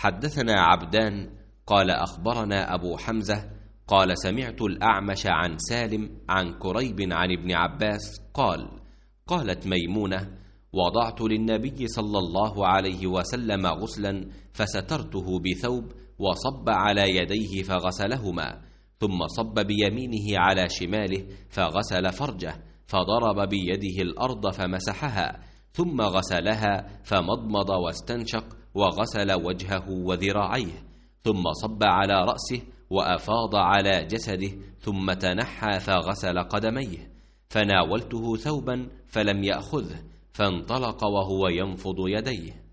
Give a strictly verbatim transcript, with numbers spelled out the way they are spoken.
حدثنا عبدان قال أخبرنا أبو حمزة قال سمعت الأعمش عن سالم عن كريب عن ابن عباس قال قالت ميمونة وضعت للنبي صلى الله عليه وسلم غسلا فسترته بثوب وصب على يديه فغسلهما، ثم صب بيمينه على شماله فغسل فرجه، فضرب بيده الأرض فمسحها، ثم غسلها فمضمض واستنشق وغسل وجهه وذراعيه، ثم صب على رأسه وأفاض على جسده، ثم تنحى فغسل قدميه. فناولته ثوبا فلم يأخذه، فانطلق وهو ينفض يديه.